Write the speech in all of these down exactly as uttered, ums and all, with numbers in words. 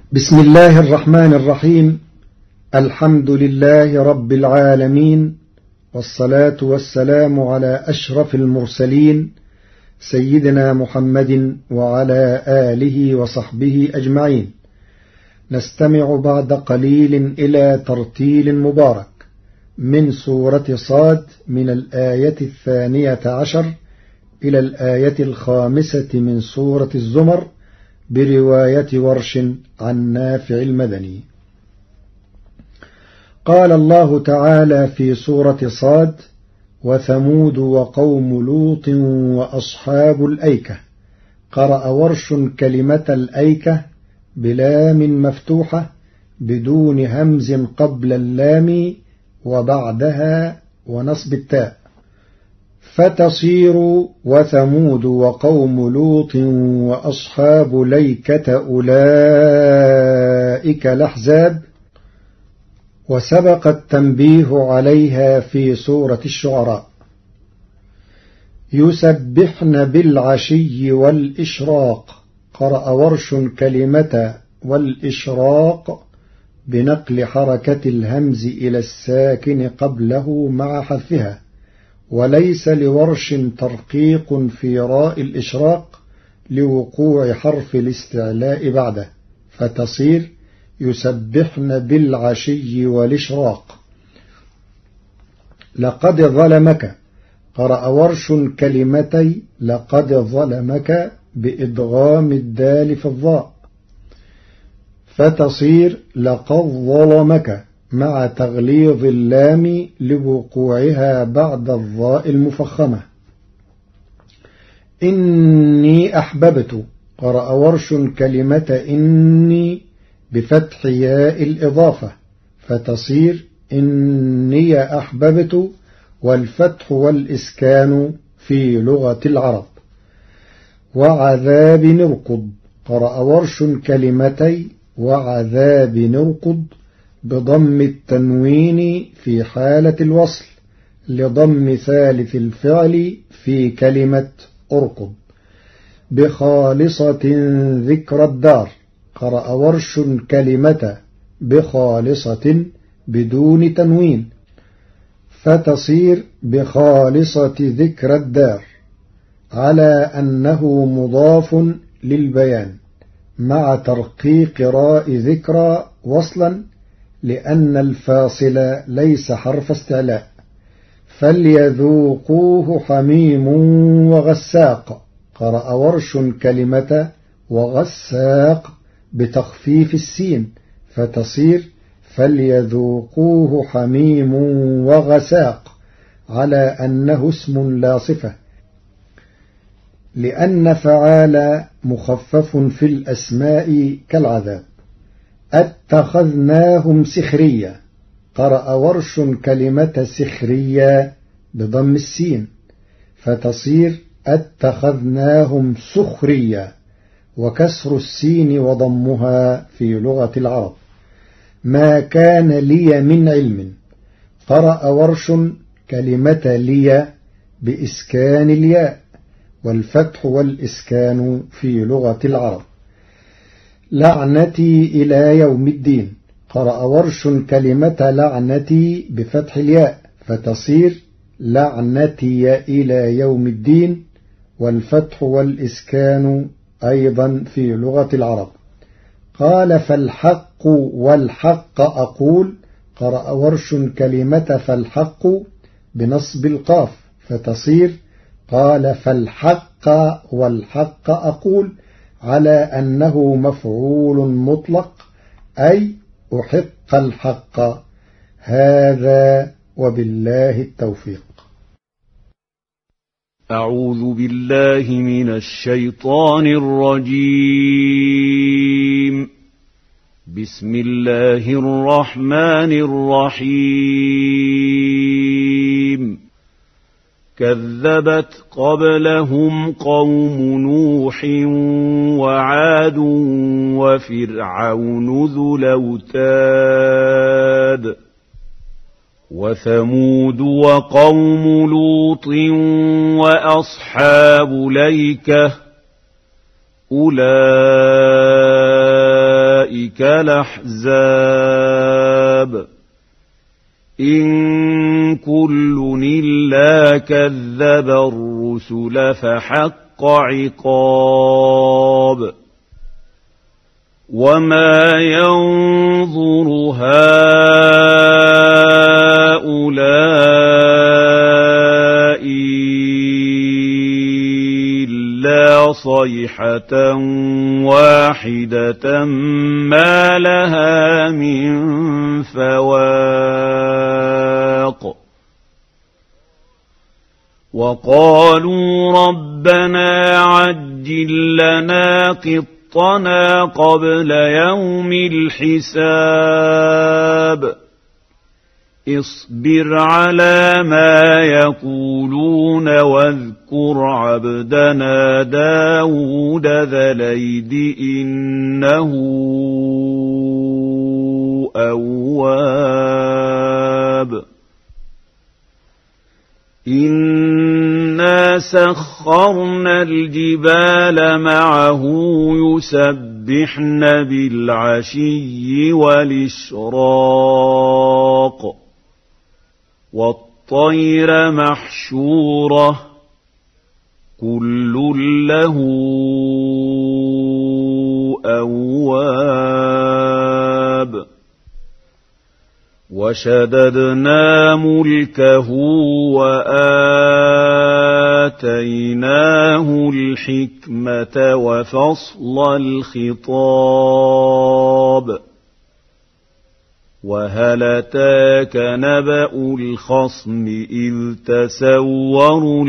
بسم الله الرحمن الرحيم. الحمد لله رب العالمين، والصلاة والسلام على أشرف المرسلين سيدنا محمد وعلى آله وصحبه أجمعين. نستمع بعد قليل إلى ترتيل مبارك من سورة صاد من الآية الثانية عشر إلى الآية الخامسة من سورة الزمر برواية ورش عن نافع المدني. قال الله تعالى في سورة صاد: وثمود وقوم لوط وأصحاب الأيكة. قرأ ورش كلمة الأيكة بلام مفتوحة بدون همز قبل اللام وبعدها ونصب التاء، فتصير وثمود وقوم لوط وأصحاب الأيكة أولئك الأحزاب. وسبق التنبيه عليها في سورة الشعراء. يسبحن بالعشي والإشراق. قرأ ورش كلمة والإشراق بنقل حركة الهمز إلى الساكن قبله مع حذفها، وليس لورش ترقيق في راء الإشراق لوقوع حرف الاستعلاء بعده، فتصير يسبحن بالعشي والإشراق. لقد ظلمك. قرأ ورش كلمتي لقد ظلمك بإدغام الدال في الضاء، فتصير لقد ظلمك مع تغليظ اللام لوقوعها بعد الضاء المفخمة. إني أحببت. قرأ ورش كلمة إني بفتح ياء الإضافة، فتصير إني أحببت، والفتح والإسكان في لغة العرب. وعذاب نرقد. قرأ ورش كلمتي وعذاب نرقد بضم التنوين في حالة الوصل لضم ثالث الفعل في كلمة أرقد. بخالصة ذكر الدار. قرأ ورش كلمة بخالصة بدون تنوين، فتصير بخالصة ذكر الدار على أنه مضاف للبيان مع ترقيق راء ذكرى وصلا، لأن الفاصل ليس حرف استعلاء. فليذوقوه حميم وغساق. قرأ ورش كلمة وغساق بتخفيف السين، فتصير فليذوقوه حميم وغساق على أنه اسم لا صفة، لأن فعال مخفف في الأسماء كالعذاب. اتخذناهم سخريا. قرأ ورش كلمة سخريا بضم السين، فتصير اتخذناهم سخريا، وكسر السين وضمها في لغة العرب. ما كان لي من علم. قرأ ورش كلمة لي بإسكان الياء، والفتح والإسكان في لغة العرب. لعنتي إلى يوم الدين. قرأ ورش كلمة لعنتي بفتح الياء، فتصير لعنتي إلى يوم الدين، والفتح والإسكان أيضا في لغة العرب. قال فالحق والحق أقول. قرأ ورش كلمة فالحق بنصب القاف، فتصير قال فالحق والحق أقول على أنه مفعول مطلق، أي أحق الحق. هذا وبالله التوفيق. أعوذ بالله من الشيطان الرجيم. بسم الله الرحمن الرحيم. كذبت قبلهم قوم نوح وعاد وفرعون ذو الأوتاد وثمود وقوم لوط وأصحاب الأيكة أولئك أولئك الأحزاب إن كل إلا كذب الرسل فحق عقاب وما ينظر هؤلاء إلا صيحة واحدة ما لها من فواق وقالوا ربنا عجل لنا قطنا قبل يوم الحساب اصبر على ما يقولون واذكر عبدنا داود ذا الأيد إنه أواب إنا سخرنا الجبال معه يسبحن بالعشي والإشراق والطير محشورة كل له أواب وشددنا ملكه وآتيناه الحكمة وفصل الخطاب وهل أتاك نبأ الخصم إذ تسوروا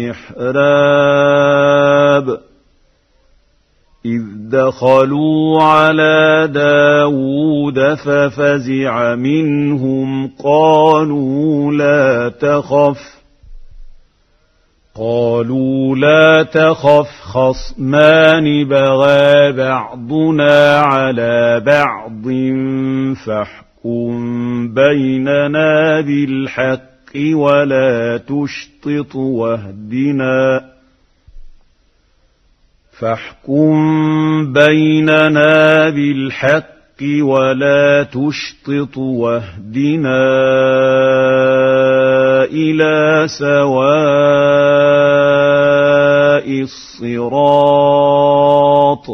المحراب إذ دخلوا على داود ففزع منهم قالوا لا تخف قالوا لا تخف خصمان بغى بعضنا على بعض فاحكم بيننا بالحق ولا تشطط واهدنا فاحكم بيننا بالحق ولا تشطط واهدنا إلى سواء الصراط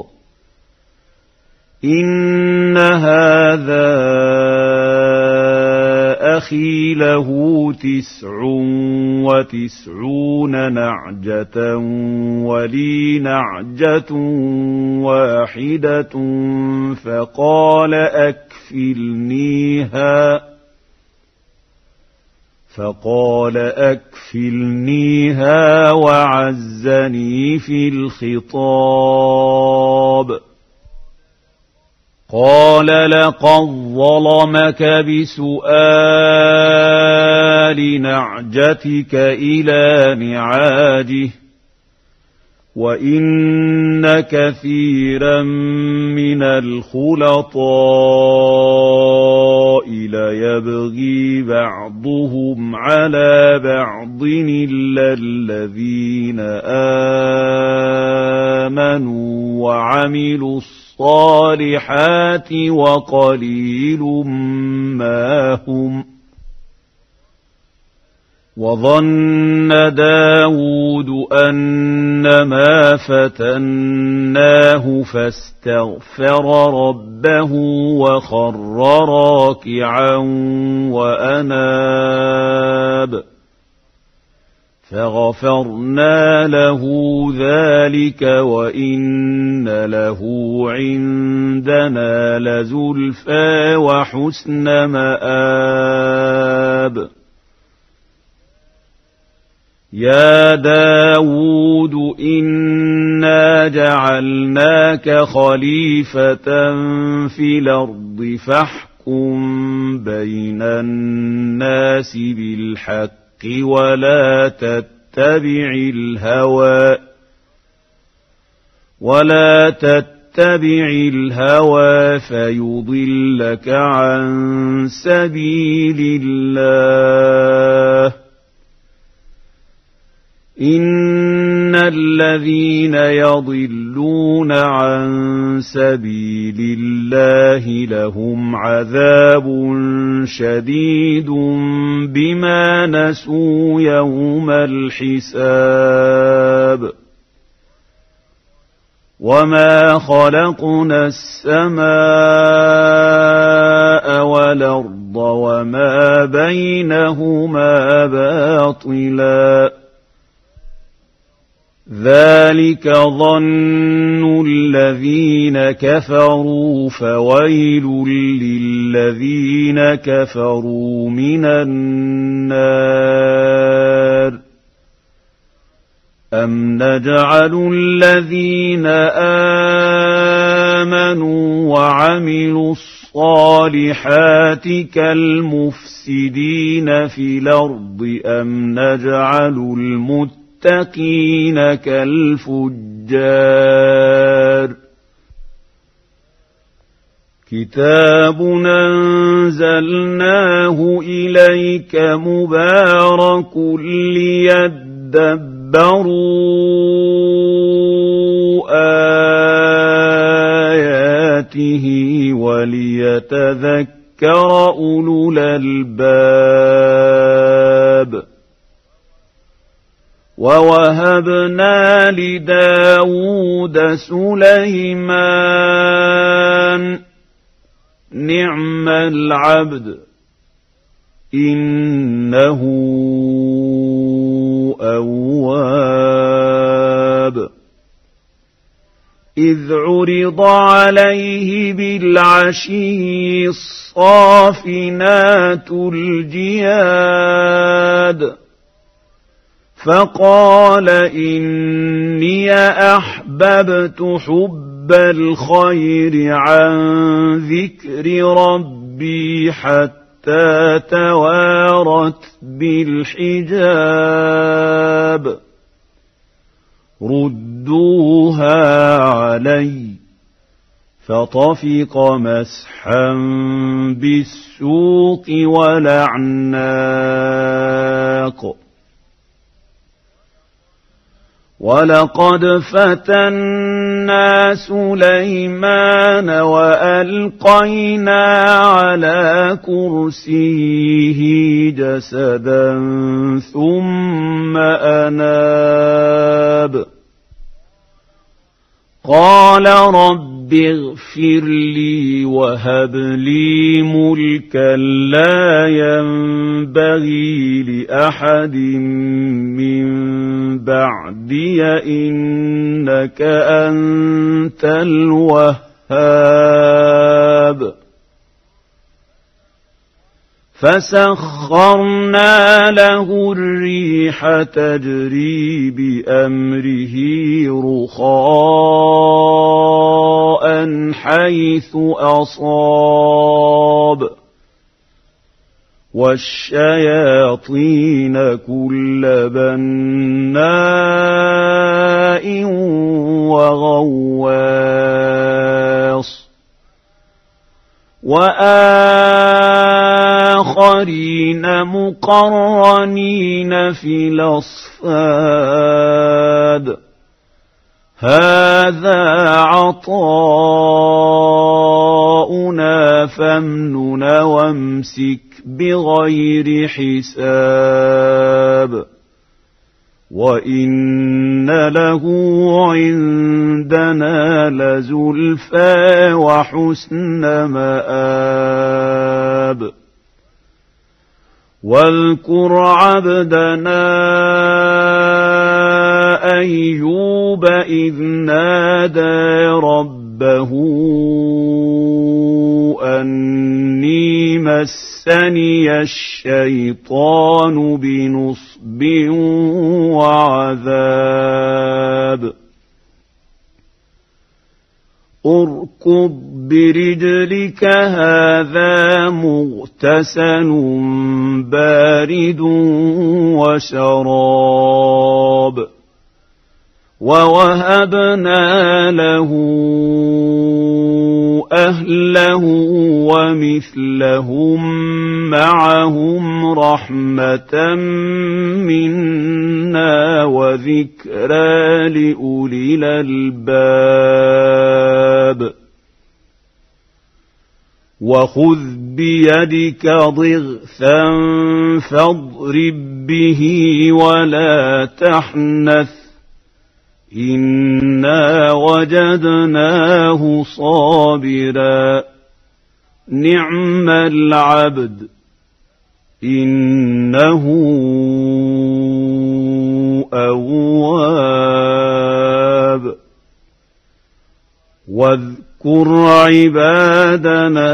إن هذا أخي له تسع وتسعون نعجة ولي نعجة واحدة فقال أكفلنيها فقال أكفلنيها وعزني في الخطاب قال لقد ظلمك بسؤال نعجتك إلى نعاجه وإن كثيرا من الخلطاء ليبغي بعضهم على بعض إلا الذين آمنوا وعملوا الصالحات وقليل ما هم وظن داود أنما فتناه فاستغفر ربه وخر راكعا وأناب فغفرنا له ذلك وإن له عندنا لزلفى وحسن مآب يا داود إنا جعلناك خليفة في الأرض فاحكم بين الناس بالحق ولا تتبع الهوى ولا تتبع الهوى فيضلك عن سبيل الله إن الذين يضلون عن سبيل الله لهم عذاب شديد بما نسوا يوم الحساب وما خلقنا السماء والأرض وما بينهما باطلا ذلك ظن الذين كفروا فويل للذين كفروا من النار أم نجعل الذين آمنوا وعملوا الصالحات كالمفسدين في الأرض أم نجعل المتقين كالفجار كتاب أنزلناه إليك مبارك ليدبروا آياته وليتذكر أولو الألباب ووهبنا لداود سليمان نعم العبد إنه أواب إذ عرض عليه بالعشي الصافنات الجياد فقال إني أحببت حب الخير عن ذكر ربي حتى توارت بالحجاب ردوها علي فطفق مسحا بالسوق والأعناق ولقد فتنا سليمان وألقينا على كرسيه جسدا ثم أناب قال رب اغفر لي وهب لي ملكا لا ينبغي لأحد من بعدي إنك أنت الوهاب فسخرنا له الريح تجري بأمره رخاء حيث أصاب والشياطين كل بناء وغواص وآخرين مقرنين في الأصفاد هذا عطاؤنا فامنن وامسك بغير حساب وإن له عندنا لزلفى وحسن مآب واذكر عبدنا أيوب إذ نادى ربه أني مسني الشيطان بنصب وعذاب اركض برجلك هذا مغتسل بارد وشراب ووهبنا له أهله ومثلهم معهم رحمة منا وذكرى لأولي الألباب وخذ بيدك ضغثا فاضرب به ولا تحنث إنا وجدناه صابرا نعم العبد إنه أواب واذكر عبادنا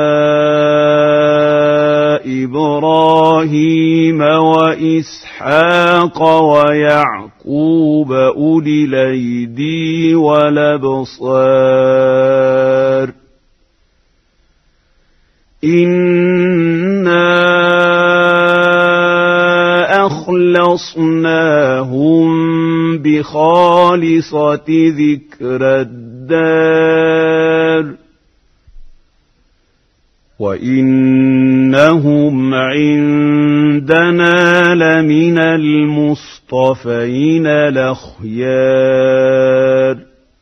إبراهيم وإسحاق ويعقوب أولي الأيدي والأبصار إنا أخلصناهم بخالصة ذكر الدار وإنهم عندنا لمن المصطفين الأخيار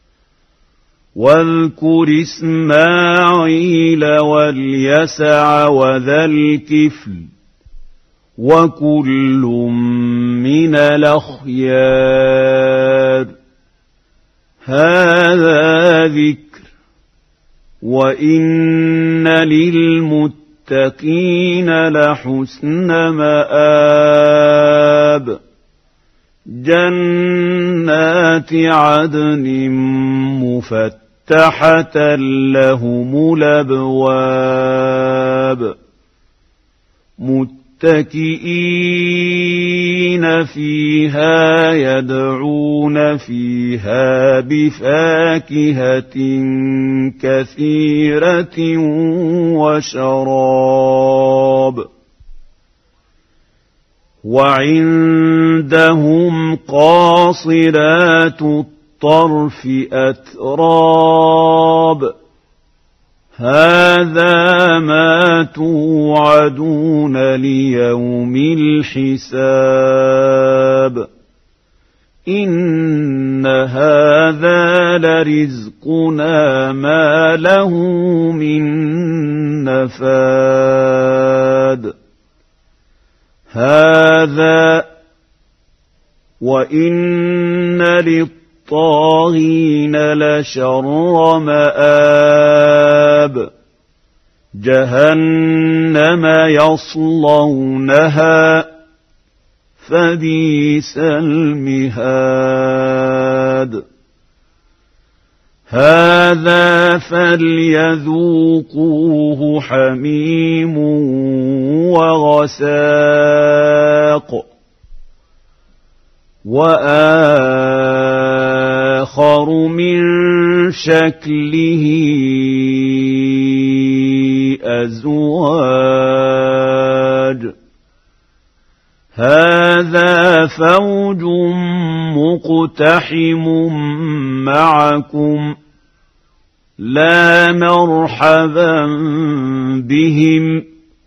واذكر إسماعيل واليسع وذا الكفل وكل من الأخيار هذا ذكر وإن للمتقين لحسن مآب جنات عدن مفتحة لهم الأبواب متكئين فيها يدعون فيها بفاكهة كثيرة وشراب وعندهم قاصرات الطرف أتراب هذا ما توعدون ليوم الحساب إن هذا لرزقنا ما له من نفاد هذا وإن للطاغين لشر مآب جهنم يصلونها فبئس المهاد هذا فليذوقوه حميم وغساق وآخر من شكله أزواج هذا فوج مقتحم معكم لا مرحبا بهم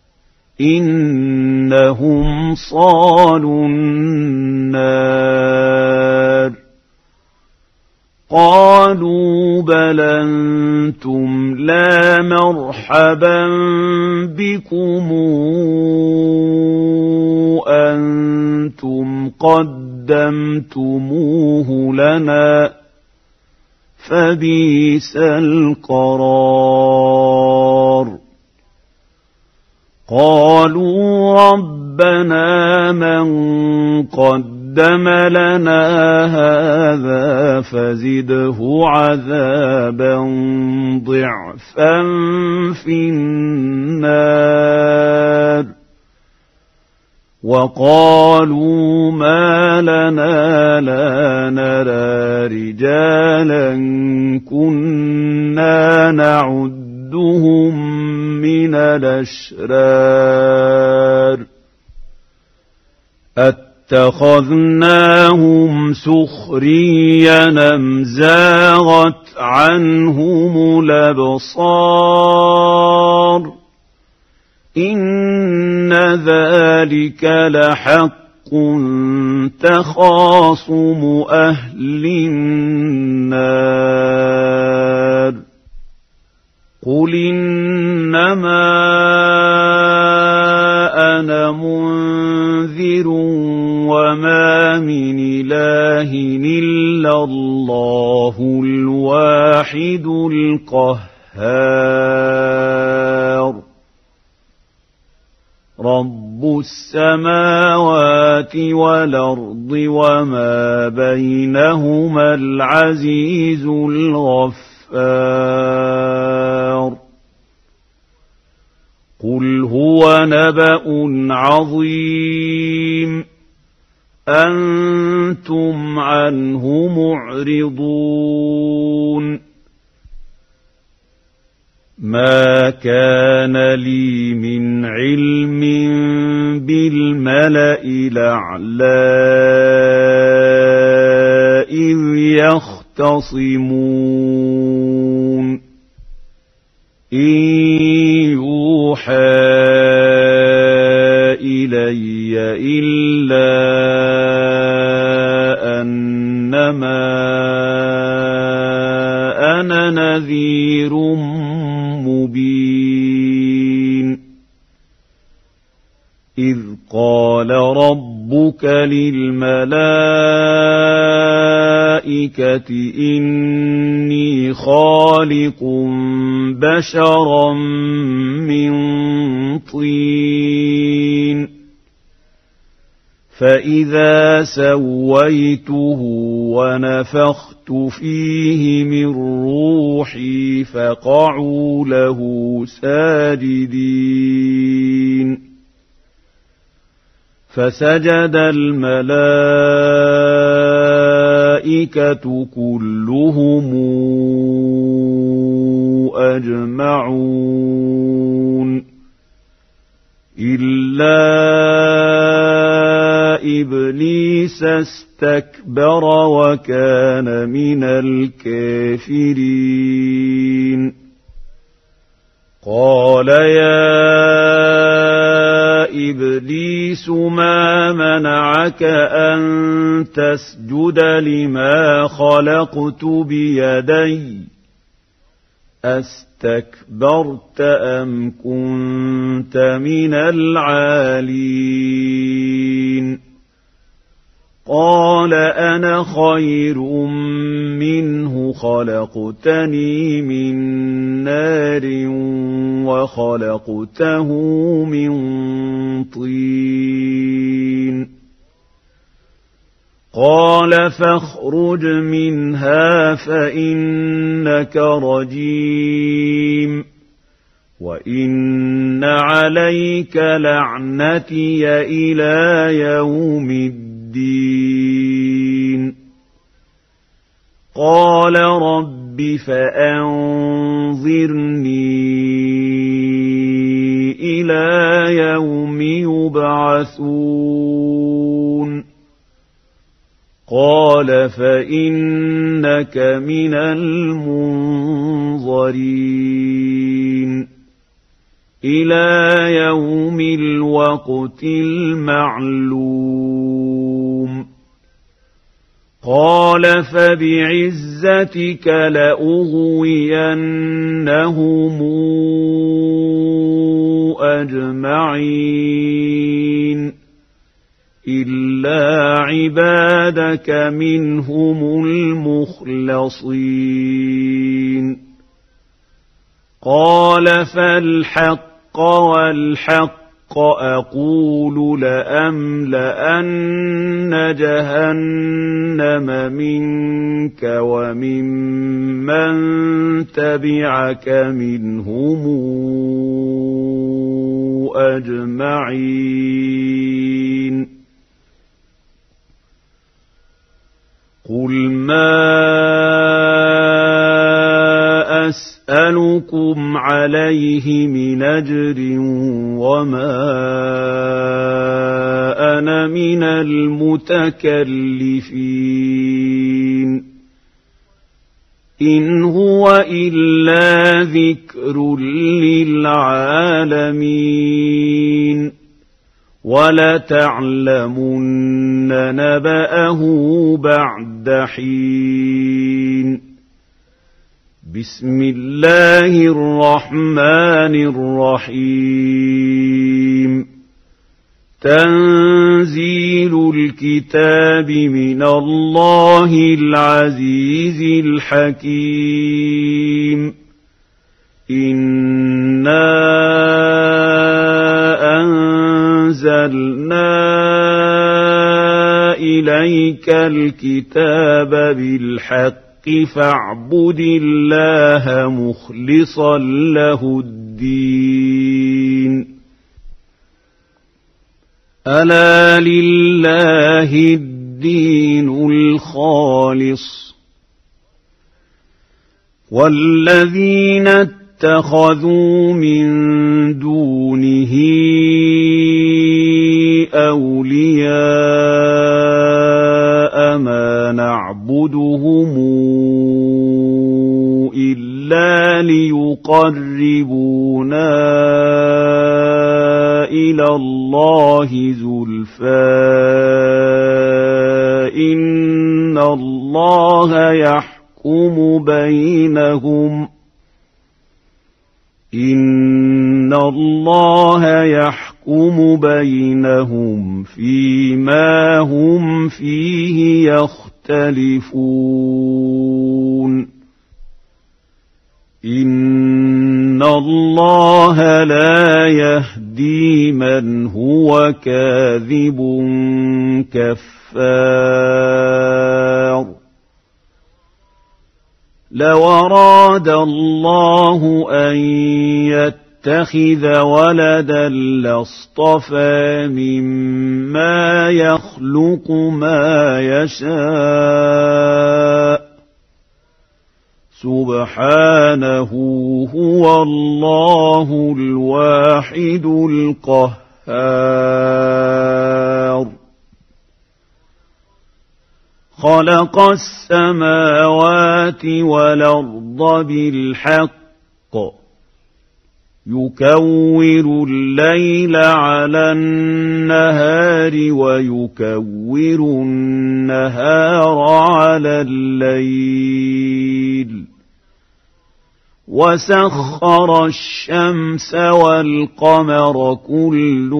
إنهم صالوا النار قالوا بل أنتم لا مرحبا بكم أنتم قدمتموه لنا فبئس القرار قالوا ربنا من قدم لنا هذا فزده عذابا ضعفا في النار وقالوا ما لنا لا نرى رجالا كنا نعدهم من الأشرار أَتَّخَذْنَاهُمْ سُخْرِيًّا أَمْ زَاغَتْ عَنْهُمُ الْأَبْصَارُ إِنَّ ذَلِكَ لَحَقٌّ تَخَاصُمُ أَهْلِ النَّارِ قُلْ إِنَّمَا أَنَا مُنذِرٌ وَمَا مِنْ إِلَٰهٍ إِلَّا اللَّهُ الْوَاحِدُ الْقَهَّارُ رَبُّ السَّمَاوَاتِ وَالْأَرْضِ وَمَا بَيْنَهُمَا الْعَزِيزُ الْغَفَّارُ قُلْ هُوَ نَبَأٌ عَظِيمٌ أَنْتُمْ عَنْهُ مُعْرِضُونَ مَا كَانَ لِي مِنْ عِلْمٍ بِالْمَلَإِ الْأَعْلَىٰ إِذْ يَخْتَصِمُونَ إِنْ يُوحَىٰ إِلَيَّ إِلَّا أَنَّمَا أَنَا نَذِيرٌ مُبِينٌ إِذْ قَالَ رَبُّكَ لِلْمَلَائِكَةِ إِنِّي خَالِقٌ بَشَرًا مِّن طِينٍ فَإِذَا سَوَّيْتُهُ وَنَفَخْتُ فِيهِ مِن رُّوحِي فَقَعُوا لَهُ سَاجِدِينَ فَسَجَدَ الْمَلَائِكَةُ كُلُّهُمْ أَجْمَعُونَ إِلَّا إِبْلِيسَ اسْتَكْبَرَ وَكَانَ مِنَ الْكَافِرِينَ قَالَ يَا إِبْلِيسُ مَا مَنَعَكَ أَن تَسْجُدَ لِمَا خَلَقْتُ بِيَدَيَّ أَسْتَكْبَرْتَ أَمْ كُنتَ مِنَ الْعَالِينَ قَالَ أَنَا خَيْرٌ مِّنْهُ خَلَقْتَنِي مِن نَّارٍ وَخَلَقْتَهُ مِن طِينٍ قَالَ فَاخْرُجْ مِنْهَا فَإِنَّكَ رَجِيمٌ وَإِنَّ عَلَيْكَ لَعْنَتِي إِلَىٰ يَوْمِ الدِّينِ قَالَ رَبِّ فَأَنظِرْنِي إِلَىٰ يَوْمِ يُبْعَثُونَ قَالَ فَإِنَّكَ مِنَ الْمُنظَرِينَ إِلَىٰ يَوْمِ الْوَقْتِ الْمَعْلُومِ قَالَ فَبِعِزَّتِكَ لَأُغْوِيَنَّهُمْ أَجْمَعِينَ إِلَّا عِبَادَكَ مِنْهُمُ الْمُخْلَصِينَ قَالَ فَالْحَقُّ وَالْحَقَّ أَقُولُ لَأَمْلَأَنَّ جَهَنَّمَ مِنكَ وَمِمَّن تَبِعَكَ مِنْهُمْ أَجْمَعِينَ قُلْ مَا أَسْأَلُكُمْ عَلَيْهِ مِنْ أَجْرٍ وَمَا كان من المتكلفين إن هو إلا ذكر للعالمين ولتعلمن نبأه بعد حين بسم الله الرحمن الرحيم تنزيل الكتاب من الله العزيز الحكيم إنا أنزلنا إليك الكتاب بالحق فاعبد الله مخلصا له الدين ألا لله الدين الخالص والذين اتخذوا من دونه أولياء ما نعبدهم إلا ليقربونا إلى الله زلفى إن الله يحكم بينهم إن الله يحكم بينهم فيما هم فيه يختلفون إن الله لا يهدي من هو كاذب كفار لو أراد الله أن يتخذ ولدا لاصطفى مما يخلق ما يشاء سبحانه هو الله الواحد القهار خلق السماوات والأرض بالحق يكور الليل على النهار ويكور النهار على الليل وسخر الشمس والقمر كل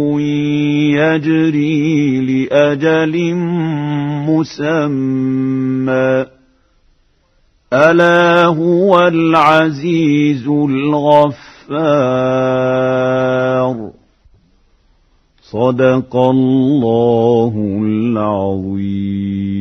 يجري لأجل مسمى ألا هو العزيز الغفار صدق الله العظيم.